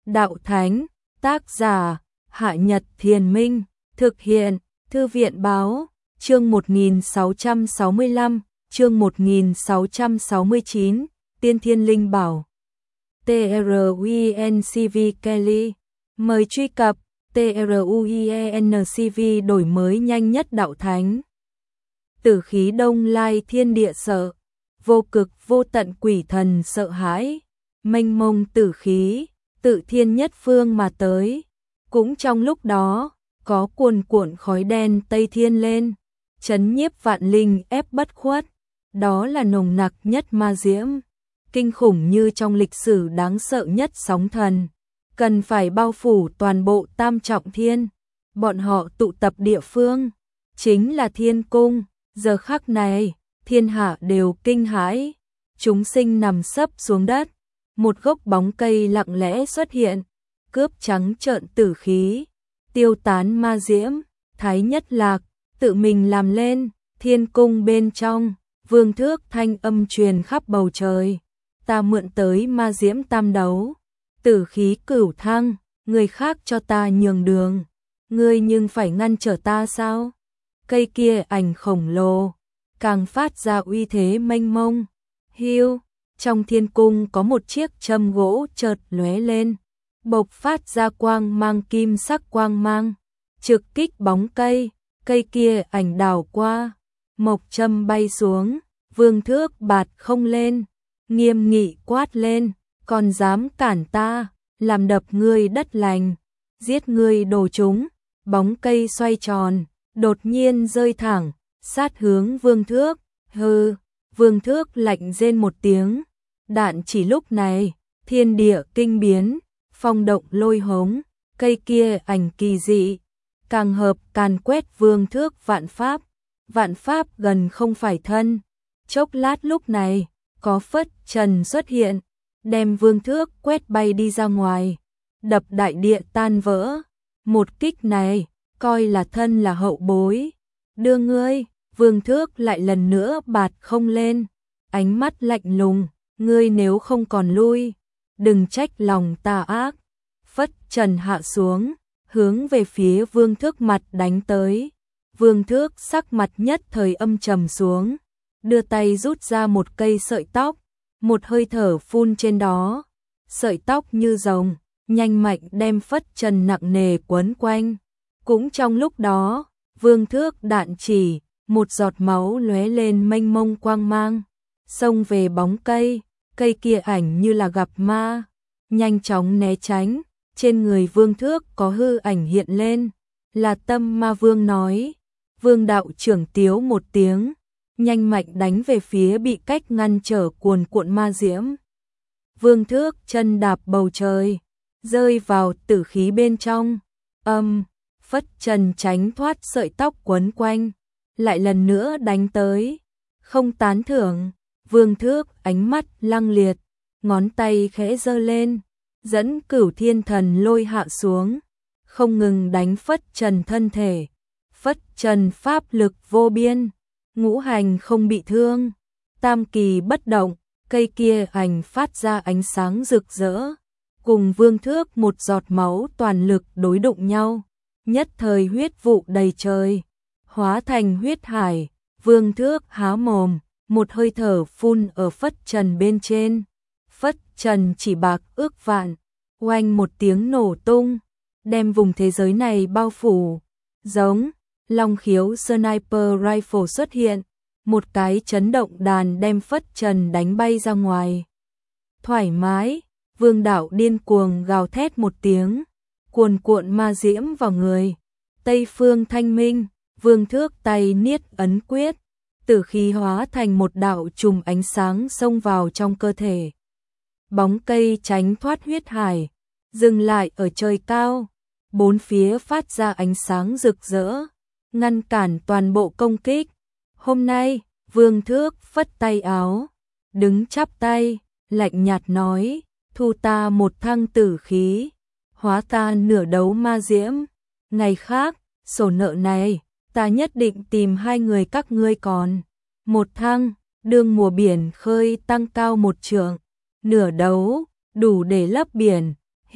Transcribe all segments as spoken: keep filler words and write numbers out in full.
đạo thánh, tác giả, Hạ Nhật Thiền Minh, thực hiện, Thư viện Báo, chương một nghìn sáu trăm sáu mươi lăm, chương một nghìn sáu trăm sáu mươi chín, Tiên Thiên Linh Bảo. TRUENCV Kelly, mời truy cập TRUENCV đổi mới nhanh nhất đạo thánh. Tử khí đông lai thiên địa sợ, vô cực vô tận quỷ thần sợ hãi, mênh mông tử khí, tự thiên nhất phương mà tới. Cũng trong lúc đó, có cuồn cuộn khói đen tây thiên lên, chấn nhiếp vạn linh ép bất khuất, đó là nồng nặc nhất ma diễm, kinh khủng như trong lịch sử đáng sợ nhất sóng thần, cần phải bao phủ toàn bộ tam trọng thiên. Bọn họ tụ tập địa phương, chính là thiên cung. Giờ khắc này, thiên hạ đều kinh hãi, chúng sinh nằm sấp xuống đất, một gốc bóng cây lặng lẽ xuất hiện, cướp trắng trợn tử khí, tiêu tán ma diễm. Thái Nhất Lạc tự mình làm lên, thiên cung bên trong, vương thước thanh âm truyền khắp bầu trời. Ta mượn tới ma diễm tam đấu, tử khí cửu thăng, người khác cho ta nhường đường, ngươi nhưng phải ngăn trở ta sao? Cây kia ảnh khổng lồ, càng phát ra uy thế mênh mông. Hiu, trong thiên cung có một chiếc châm gỗ chợt lóe lên, bộc phát ra quang mang kim sắc quang mang, trực kích bóng cây, cây kia ảnh đảo qua, mộc châm bay xuống, vương thước bạt không lên, nghiêm nghị quát lên, còn dám cản ta, làm đập ngươi đất lành, giết ngươi đồ chúng. Bóng cây xoay tròn, đột nhiên rơi thẳng, sát hướng vương thước. Hừ, vương thước lạnh rên một tiếng, đạn chỉ lúc này, thiên địa kinh biến, phong động lôi hống, cây kia ảnh kỳ dị, càng hợp càn quét vương thước vạn pháp, vạn pháp gần không phải thân. Chốc lát lúc này, có phất trần xuất hiện, đem vương thước quét bay đi ra ngoài, đập đại địa tan vỡ. Một kích này, coi là thân là hậu bối. Đưa ngươi, vương thước lại lần nữa bạt không lên, ánh mắt lạnh lùng, ngươi nếu không còn lui, đừng trách lòng ta ác. Phất trần hạ xuống, hướng về phía vương thước mặt đánh tới. Vương thước sắc mặt nhất thời âm trầm xuống, đưa tay rút ra một cây sợi tóc, một hơi thở phun trên đó, sợi tóc như rồng, nhanh mạnh đem phất trần nặng nề quấn quanh. Cũng trong lúc đó, vương thước đạn chỉ, một giọt máu lóe lên mênh mông quang mang, xông về bóng cây, cây kia ảnh như là gặp ma, nhanh chóng né tránh. Trên người vương thước có hư ảnh hiện lên, là Tâm Ma Vương nói. Vương đạo trưởng tiếu một tiếng, nhanh mạnh đánh về phía bị cách ngăn trở cuồn cuộn ma diễm. Vương thước chân đạp bầu trời, rơi vào tử khí bên trong. Âm, phất trần tránh thoát sợi tóc quấn quanh, lại lần nữa đánh tới. Không tán thưởng, vương thước ánh mắt lăng liệt, ngón tay khẽ giơ lên, dẫn cửu thiên thần lôi hạ xuống, không ngừng đánh phất trần thân thể. Phất trần pháp lực vô biên, ngũ hành không bị thương, tam kỳ bất động, cây kia ảnh phát ra ánh sáng rực rỡ, cùng vương thước một giọt máu toàn lực đối đụng nhau, nhất thời huyết vụ đầy trời, hóa thành huyết hải. Vương thước há mồm, một hơi thở phun ở phất trần bên trên, phất trần chỉ bạc ước vạn, oanh một tiếng nổ tung, đem vùng thế giới này bao phủ. Giống long khiếu sniper rifle xuất hiện, một cái chấn động đàn đem phất trần đánh bay ra ngoài. Thoải mái, vương đạo điên cuồng gào thét một tiếng, cuồn cuộn ma diễm vào người. Tây phương thanh minh, vương thước tay niết ấn quyết, tử khí hóa thành một đạo chùm ánh sáng xông vào trong cơ thể. Bóng cây tránh thoát huyết hải, dừng lại ở trời cao, bốn phía phát ra ánh sáng rực rỡ, ngăn cản toàn bộ công kích. Hôm nay, vương thước phất tay áo, đứng chắp tay, lạnh nhạt nói, thu ta một thăng tử khí, hóa ta nửa đấu ma diễm. Ngày khác, sổ nợ này, ta nhất định tìm hai người các ngươi còn. Một thăng, đương mùa biển khơi tăng cao một trượng, nửa đấu, đủ để lấp biển.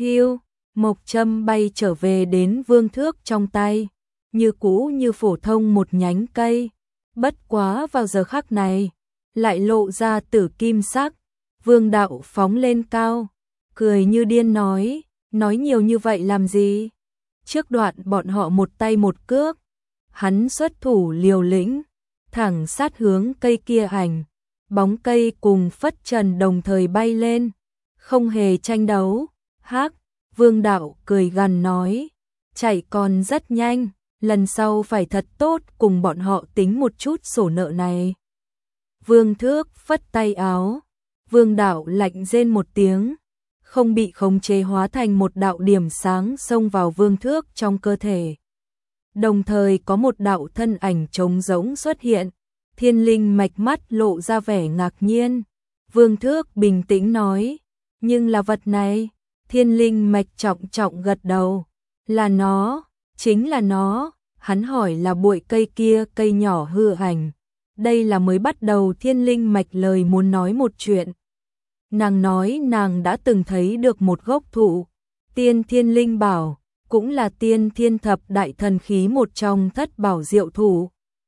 Hiu, mộc châm bay trở về đến Vương Thước trong tay, như cũ như phổ thông một nhánh cây, bất quá vào giờ khắc này, lại lộ ra tử kim sắc. Vương Đạo phóng lên cao, cười như điên nói, nói nhiều như vậy làm gì? Trước đoạn bọn họ một tay một cước, hắn xuất thủ liều lĩnh, thẳng sát hướng cây kia ảnh, bóng cây cùng phất trần đồng thời bay lên, không hề tranh đấu. Hắc, Vương Đạo cười gằn nói, chạy còn rất nhanh, lần sau phải thật tốt cùng bọn họ tính một chút sổ nợ này. Vương Thước phất tay áo, Vương Đạo lạnh rên một tiếng, không bị khống chế hóa thành một đạo điểm sáng xông vào Vương Thước trong cơ thể. Đồng thời có một đạo thân ảnh trống rỗng xuất hiện, Thiên Linh mạch mắt lộ ra vẻ ngạc nhiên. Vương Thước bình tĩnh nói, nhưng là vật này. Thiên Linh mạch trọng trọng gật đầu, là nó, chính là nó. Hắn hỏi là bụi cây kia cây nhỏ hư ảnh. Đây là mới bắt đầu Thiên Linh mạch lời muốn nói một chuyện. Nàng nói nàng đã từng thấy được một gốc thụ, tiên thiên linh bảo, cũng là tiên thiên thập đại thần khí một trong thất bảo diệu thụ.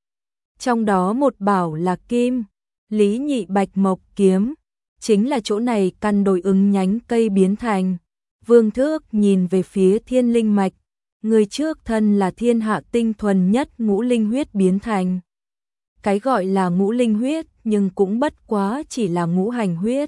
Trong đó một bảo là kim, lý nhị bạch mộc kiếm, chính là chỗ này căn đối ứng nhánh cây biến thành. Vương Thước nhìn về phía Thiên Linh mạch, người trước thân là thiên hạ tinh thuần nhất ngũ linh huyết biến thành. Cái gọi là ngũ linh huyết nhưng cũng bất quá chỉ là ngũ hành huyết.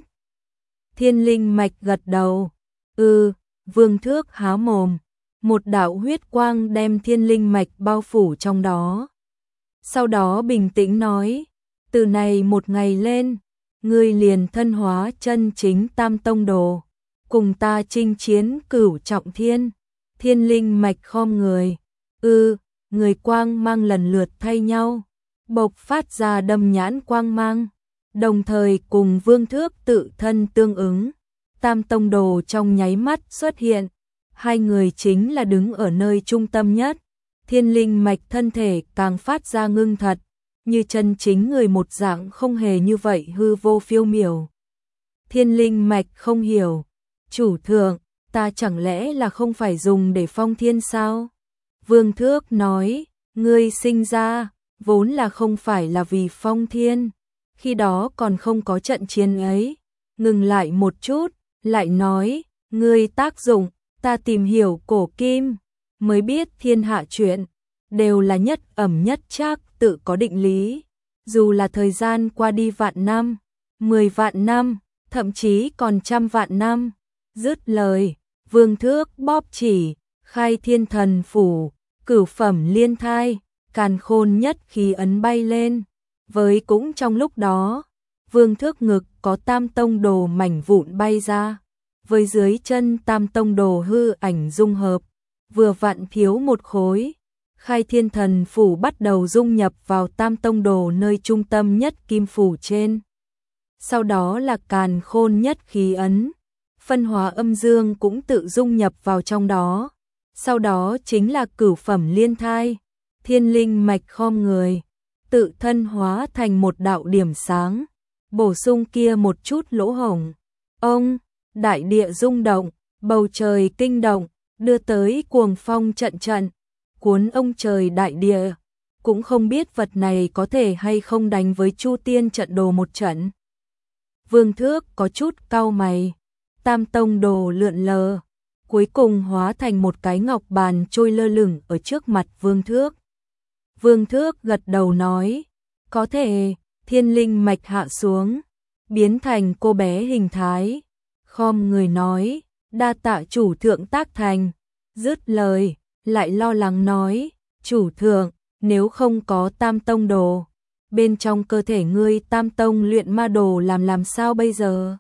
Thiên Linh mạch gật đầu, ừ, Vương Thước há mồm, một đạo huyết quang đem Thiên Linh mạch bao phủ trong đó. Sau đó bình tĩnh nói, từ này một ngày lên, ngươi liền thân hóa chân chính Tam Tông Đồ, cùng ta chinh chiến cửu trọng thiên. Thiên Linh mạch khom người, ư, ừ, người quang mang lần lượt thay nhau, bộc phát ra đâm nhãn quang mang, đồng thời cùng Vương Thước tự thân tương ứng. Tam Tông Đồ trong nháy mắt xuất hiện, hai người chính là đứng ở nơi trung tâm nhất. Thiên Linh mạch thân thể càng phát ra ngưng thật, như chân chính người một dạng, không hề như vậy hư vô phiêu miểu. Thiên Linh mạch không hiểu, chủ thượng, ta chẳng lẽ là không phải dùng để phong thiên sao? Vương Thước nói, ngươi sinh ra, vốn là không phải là vì phong thiên, khi đó còn không có trận chiến ấy. Ngừng lại một chút, lại nói, ngươi tác dụng, ta tìm hiểu cổ kim, mới biết thiên hạ chuyện, đều là nhất ẩm nhất trác, tự có định lý. Dù là thời gian qua đi vạn năm, mười vạn năm, thậm chí còn trăm vạn năm. Dứt lời, Vương Thước bóp chỉ, khai thiên thần phủ, cửu phẩm liên thai, càn khôn nhất khí ấn bay lên. Với cũng trong lúc đó, Vương Thước ngực có Tam Tông Đồ mảnh vụn bay ra, với dưới chân Tam Tông Đồ hư ảnh dung hợp, vừa vặn thiếu một khối. Khai thiên thần phủ bắt đầu dung nhập vào Tam Tông Đồ nơi trung tâm nhất kim phủ trên. Sau đó là càn khôn nhất khí ấn, phân hóa âm dương cũng tự dung nhập vào trong đó. Sau đó chính là cửu phẩm liên thai, Thiên Linh mạch khom người, tự thân hóa thành một đạo điểm sáng, bổ sung kia một chút lỗ hổng. Ông, đại địa rung động, bầu trời kinh động, đưa tới cuồng phong trận trận, cuốn ông trời đại địa. Cũng không biết vật này có thể hay không đánh với Chu Tiên trận đồ một trận. Vương Thước có chút cau mày, Tam Tông Đồ lượn lờ, cuối cùng hóa thành một cái ngọc bàn trôi lơ lửng ở trước mặt Vương Thước. Vương Thước gật đầu nói, có thể. Thiên Linh mạch hạ xuống, biến thành cô bé hình thái, khom người nói, đa tạ chủ thượng tác thành. Dứt lời, lại lo lắng nói, chủ thượng, nếu không có Tam Tông Đồ, bên trong cơ thể ngươi Tam Tông luyện ma đồ làm làm sao bây giờ?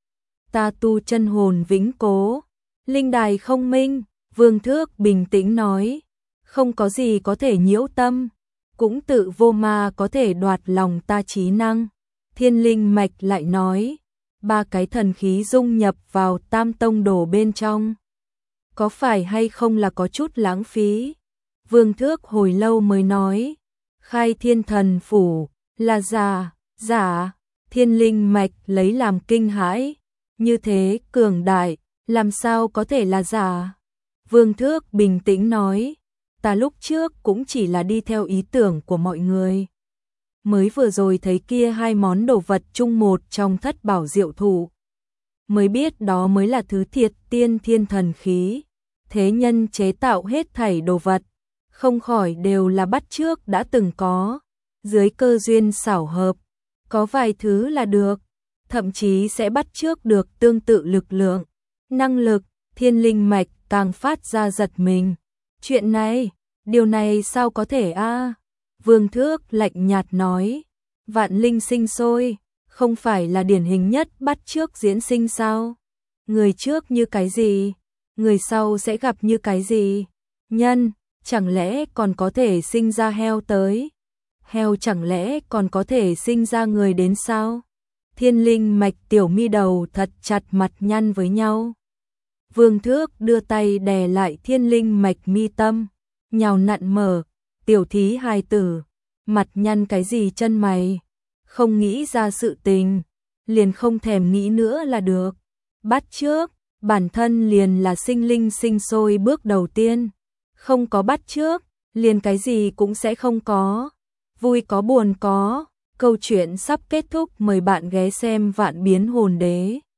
Ta tu chân hồn vĩnh cố, linh đài không minh. Vương Thước bình tĩnh nói, không có gì có thể nhiễu tâm, cũng tự vô ma có thể đoạt lòng ta trí năng. Thiên Linh mạch lại nói, ba cái thần khí dung nhập vào Tam Tông Đồ bên trong, có phải hay không là có chút lãng phí? Vương Thước hồi lâu mới nói, khai thiên thần phủ, là giả, giả. Thiên Linh mạch lấy làm kinh hãi, như thế cường đại, làm sao có thể là giả? Vương Thước bình tĩnh nói, ta lúc trước cũng chỉ là đi theo ý tưởng của mọi người. Mới vừa rồi thấy kia hai món đồ vật chung một trong thất bảo diệu thủ. Mới biết đó mới là thứ thiệt tiên thiên thần khí. Thế nhân chế tạo hết thảy đồ vật, không khỏi đều là bắt chước đã từng có. Dưới cơ duyên xảo hợp, có vài thứ là được, thậm chí sẽ bắt chước được tương tự lực lượng, năng lực. Thiên linh mạch càng phát ra giật mình. Chuyện này, điều này sao có thể a? Vương Thước lạnh nhạt nói, vạn linh sinh sôi, không phải là điển hình nhất bắt chước diễn sinh sao? Người trước như cái gì, người sau sẽ gặp như cái gì? Nhân, chẳng lẽ còn có thể sinh ra heo tới? Heo chẳng lẽ còn có thể sinh ra người đến sao? Thiên linh mạch tiểu mi đầu thật chặt mặt nhăn với nhau. Vương Thước đưa tay đè lại thiên linh mạch mi tâm, nhào nặn mở, tiểu thí hài tử, mặt nhăn cái gì chân mày, không nghĩ ra sự tình, liền không thèm nghĩ nữa là được. Bắt trước, bản thân liền là sinh linh sinh sôi bước đầu tiên, không có bắt trước, liền cái gì cũng sẽ không có. Vui có buồn có, câu chuyện sắp kết thúc, mời bạn ghé xem Vạn Biến Hồn Đế.